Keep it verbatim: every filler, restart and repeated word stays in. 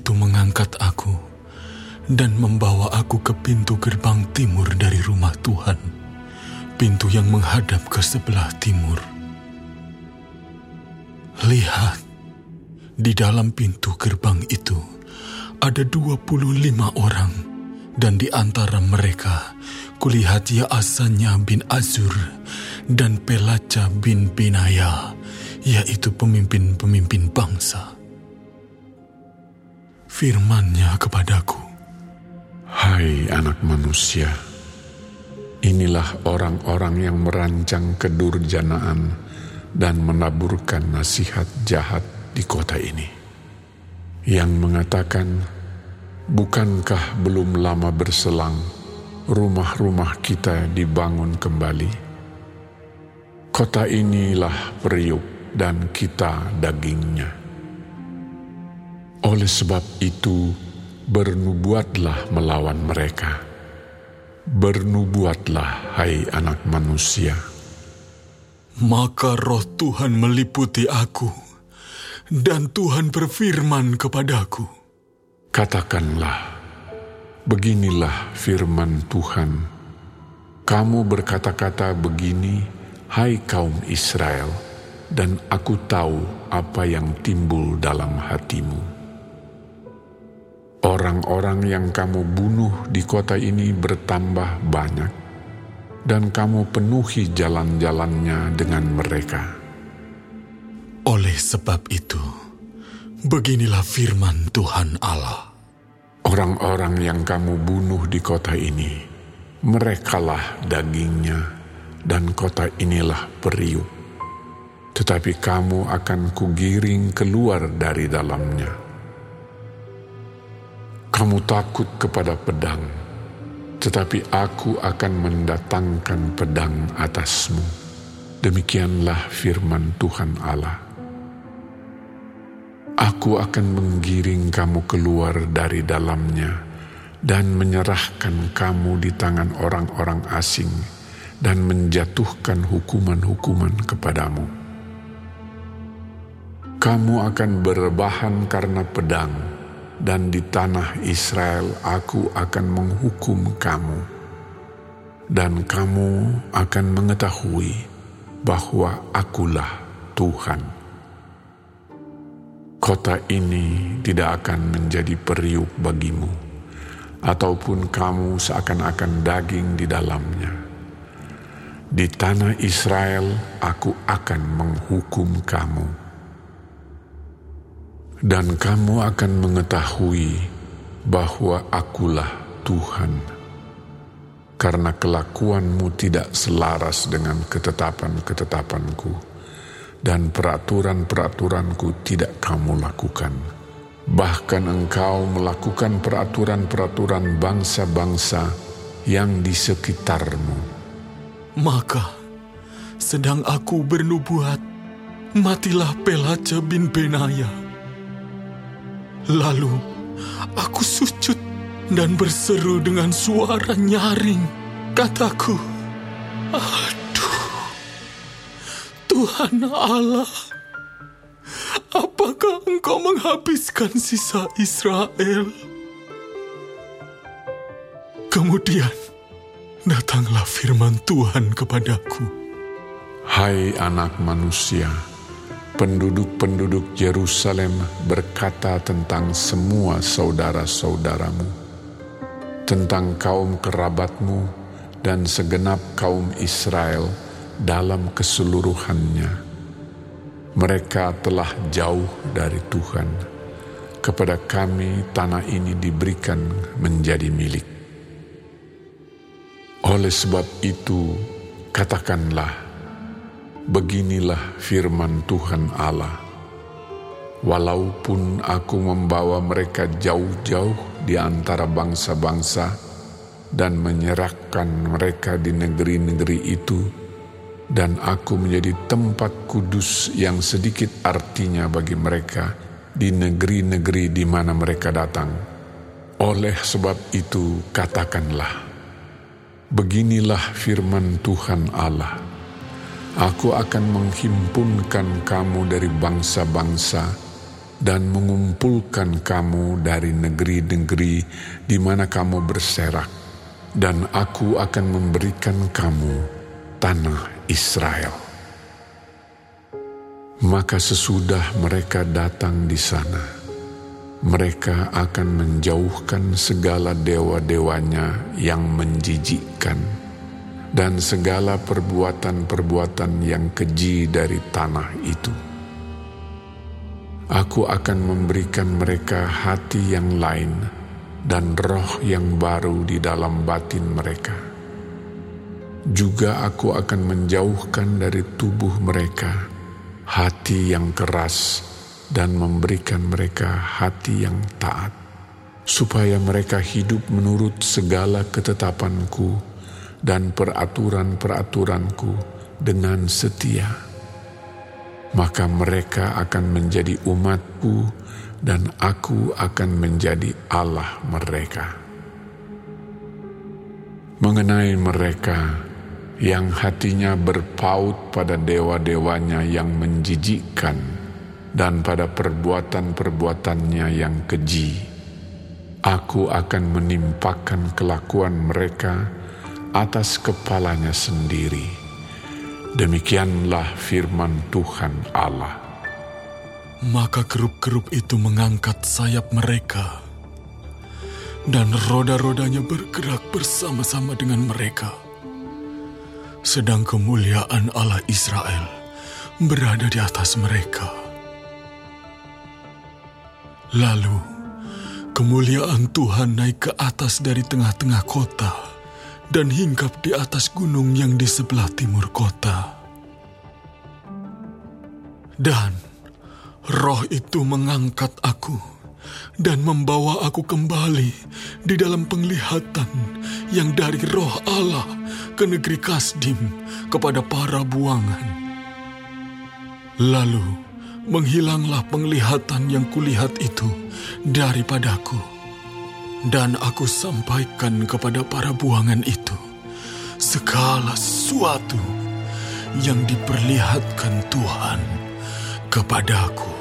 itu mengangkat aku dan membawa aku ke pintu gerbang timur dari rumah Tuhan, pintu yang menghadap ke sebelah timur. Lihat, di dalam pintu gerbang itu ada dua puluh lima orang, dan di antara mereka kulihat Yaasanya bin Azur dan Pelaca bin Binaya, yaitu pemimpin-pemimpin bangsa. Firman-Nya kepadaku, "Hai anak manusia, inilah orang-orang yang merancang kedurjanaan dan menaburkan nasihat jahat di kota ini, yang mengatakan, bukankah belum lama berselang rumah-rumah kita dibangun kembali? Kota inilah periuk dan kita dagingnya. Oleh sebab itu, bernubuatlah melawan mereka. Bernubuatlah, hai anak manusia." Maka roh Tuhan meliputi aku, dan Tuhan berfirman kepadaku, "Katakanlah, beginilah firman Tuhan. Kamu berkata-kata begini, hai kaum Israel, dan aku tahu apa yang timbul dalam hatimu. Orang-orang yang kamu bunuh di kota ini bertambah banyak, dan kamu penuhi jalan-jalannya dengan mereka. Oleh sebab itu, beginilah firman Tuhan Allah. Orang-orang yang kamu bunuh di kota ini, merekalah dagingnya, dan kota inilah periuk. Tetapi kamu akan kugiring keluar dari dalamnya. Kamu takut kepada pedang, tetapi aku akan mendatangkan pedang atasmu. Demikianlah firman Tuhan Allah. Aku akan menggiring kamu keluar dari dalamnya dan menyerahkan kamu di tangan orang-orang asing dan menjatuhkan hukuman-hukuman kepadamu. Kamu akan berbahan karena pedang, dan di tanah Israel aku akan menghukum kamu, dan kamu akan mengetahui bahwa akulah Tuhan. Kota ini tidak akan menjadi periuk bagimu, ataupun kamu seakan-akan daging di dalamnya. Di tanah Israel aku akan menghukum kamu, dan kamu akan mengetahui bahwa akulah Tuhan, karena kelakuanmu tidak selaras dengan ketetapan-ketetapanku, dan peraturan-peraturanku tidak kamu lakukan. Bahkan engkau melakukan peraturan-peraturan bangsa-bangsa yang di sekitarmu. Maka, sedang aku bernubuat, matilah Pelaca bin Benaya. Lalu aku sujud dan berseru dengan suara nyaring. Kataku, "Aduh, Tuhan Allah, apakah Engkau menghabiskan sisa Israel?" Kemudian datanglah firman Tuhan kepadaku, "Hai anak manusia, penduduk-penduduk Yerusalem berkata tentang semua saudara-saudaramu, tentang kaum kerabatmu dan segenap kaum Israel dalam keseluruhannya. Mereka telah jauh dari Tuhan. Kepada kami tanah ini diberikan menjadi milik. Oleh sebab itu, katakanlah, beginilah firman Tuhan Allah. Walaupun aku membawa mereka jauh-jauh di antara bangsa-bangsa dan menyerahkan mereka di negeri-negeri itu, dan aku menjadi tempat kudus yang sedikit artinya bagi mereka di negeri-negeri di mana mereka datang. Oleh sebab itu katakanlah, beginilah firman Tuhan Allah. Aku akan menghimpunkan kamu dari bangsa-bangsa dan mengumpulkan kamu dari negeri-negeri di mana kamu berserak, dan aku akan memberikan kamu tanah Israel. Maka sesudah mereka datang di sana, mereka akan menjauhkan segala dewa-dewanya yang menjijikkan dan segala perbuatan-perbuatan yang keji dari tanah itu. Aku akan memberikan mereka hati yang lain dan roh yang baru di dalam batin mereka. Juga aku akan menjauhkan dari tubuh mereka hati yang keras dan memberikan mereka hati yang taat, supaya mereka hidup menurut segala ketetapanku dan peraturan-peraturanku dengan setia. Maka mereka akan menjadi umatku dan aku akan menjadi Allah mereka. Mengenai mereka yang hatinya berpaut pada dewa-dewanya yang menjijikkan dan pada perbuatan-perbuatannya yang keji, aku akan menimpakan kelakuan mereka atas kepalanya sendiri. Demikianlah firman Tuhan Allah. Maka kerub-kerub itu mengangkat sayap mereka, dan roda-rodanya bergerak bersama-sama dengan mereka. Sedang kemuliaan Allah Israel berada di atas mereka. Lalu, kemuliaan Tuhan naik ke atas dari tengah-tengah kota dan hinggap di atas gunung yang di sebelah timur kota. Dan roh itu mengangkat aku dan membawa aku kembali di dalam penglihatan yang dari roh Allah ke negeri Kasdim kepada para buangan. Lalu menghilanglah penglihatan yang kulihat itu daripadaku, dan aku sampaikan kepada para buangan itu segala sesuatu yang diperlihatkan Tuhan kepadaku.